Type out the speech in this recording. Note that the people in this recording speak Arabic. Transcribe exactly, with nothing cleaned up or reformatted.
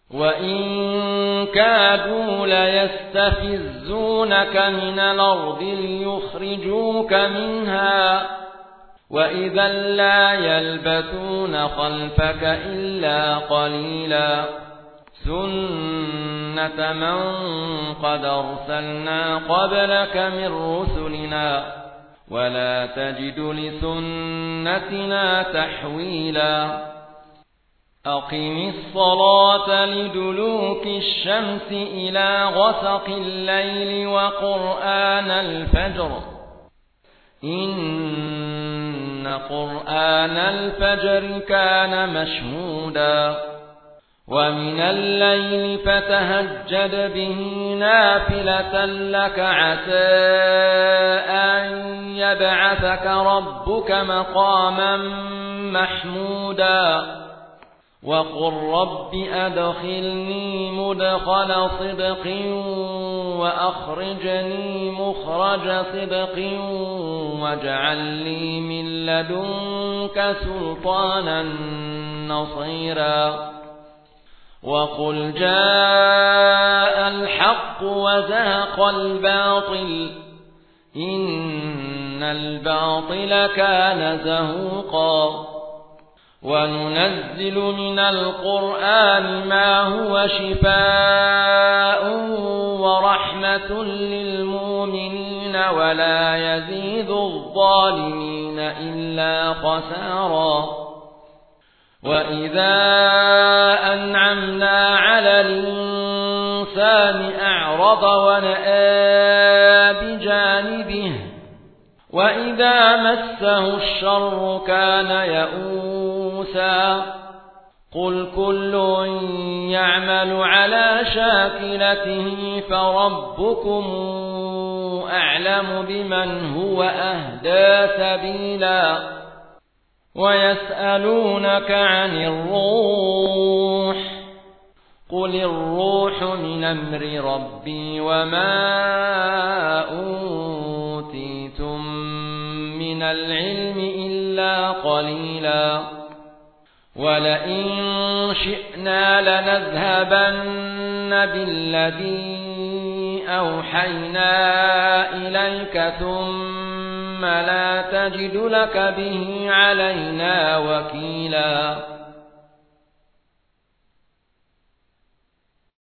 وَإِن كَادُوا لَيَسْتَفِزُّونَكَ مِنَ الْأَرْضِ لِيُخْرِجُوكَ مِنْهَا وَإِذًا لَّا يَلْبَثُونَ خَلْفَكَ إِلَّا قَلِيلًا سُنَّةَ مَن قَدْ أَرْسَلْنَا قَبْلَكَ مِن رُّسُلِنَا وَلَا تَجِدُ لِسُنَّتِنَا تَحْوِيلًا أقم الصلاة لدلوك الشمس إلى غسق الليل وقرآن الفجر إن قرآن الفجر كان مشهودا ومن الليل فتهجد به نافلة لك عسى أن يبعثك ربك مقاما محمودا وقل رب أدخلني مدخل صدق وأخرجني مخرج صدق واجعل لي من لدنك سلطانا نصيرا وقل جاء الحق وزهق الباطل إن الباطل كان زهوقا وننزل من القرآن ما هو شفاء ورحمة للمؤمنين ولا يزيد الظالمين إلا خسارا وإذا أنعمنا على الإنسان أعرض ونأى بجانبه وإذا مسه الشر كان يئوسا قل كل يعمل على شاكلته فربكم أعلم بمن هو أهدى سبيلا ويسألونك عن الروح قل الروح من أمر ربي وما أوتيتم من العلم إلا قليلا ولئن شئنا لنذهبن بالذي أوحينا إليك ثم لا تجد لك به علينا وكيلا